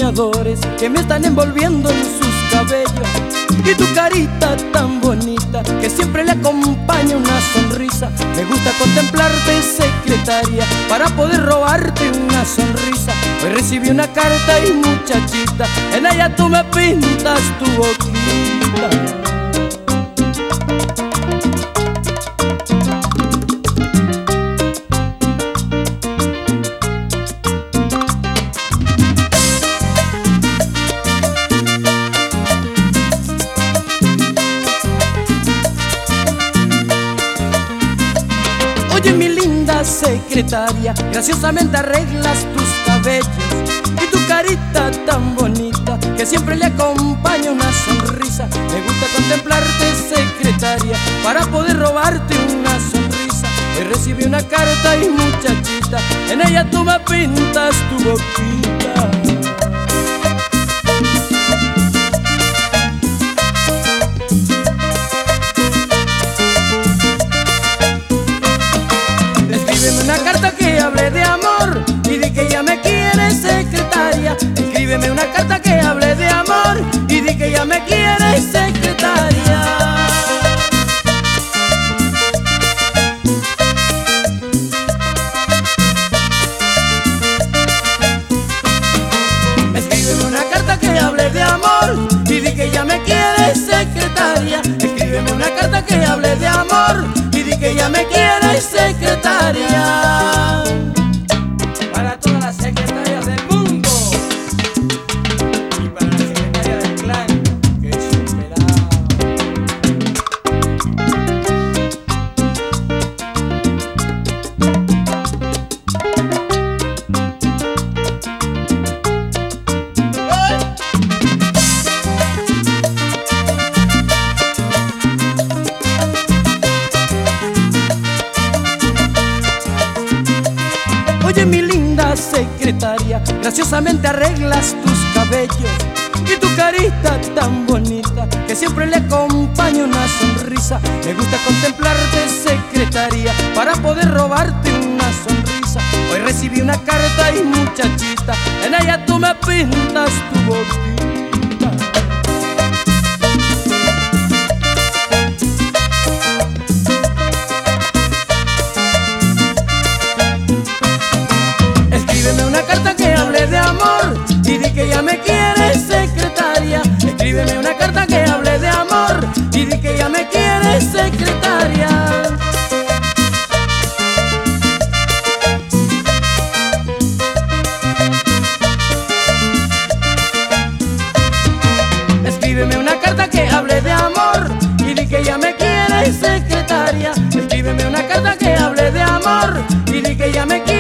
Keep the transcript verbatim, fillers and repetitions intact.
soñadores que me están envolviendo en sus cabellos. Y tu carita tan bonita que siempre le acompaña una sonrisa. Me gusta contemplarte, secretaria, para poder robarte una sonrisa. Hoy recibí una carta y muchachita, en ella tú me pintas tu boquita. Oye, mi linda secretaria, graciosamente arreglas tus cabellos. Y tu carita tan bonita que siempre le acompaña una sonrisa. Me gusta contemplarte, secretaria, para poder robarte una sonrisa. Hoy recibí una carta y muchachita, en ella tú me pintas tu boquita. Escríbeme una carta que hable de amor y di que ya me quieres, secretaria. Escríbeme una carta que hable de amor y di que ya me quieres, secretaria. Escríbeme una carta que hable de amor y di que ya me quieres, secretaria. Escríbeme una carta que hable de amor y di que ya me quieres, secretaria. Para todas las secretarias del mundo y para la secretaria del clan que es superado. Oye, mi linda secretaria, graciosamente arreglas tus cabellos. Y tu carita tan bonita que siempre le acompaña una sonrisa. Me gusta contemplarte, secretaria, para poder robarte una sonrisa. Hoy recibí una carta y muchachita, en ella tú me pintas tu boquita. Escríbeme una carta que hable de amor y di que ya me quieres, secretaria. Escríbeme una carta que hable de amor y di que ya me quieres, secretaria. Escríbeme una carta que hable de amor y di que ya me quieres, secretaria. Escríbeme una carta que hable de amor y di que ya me quieres.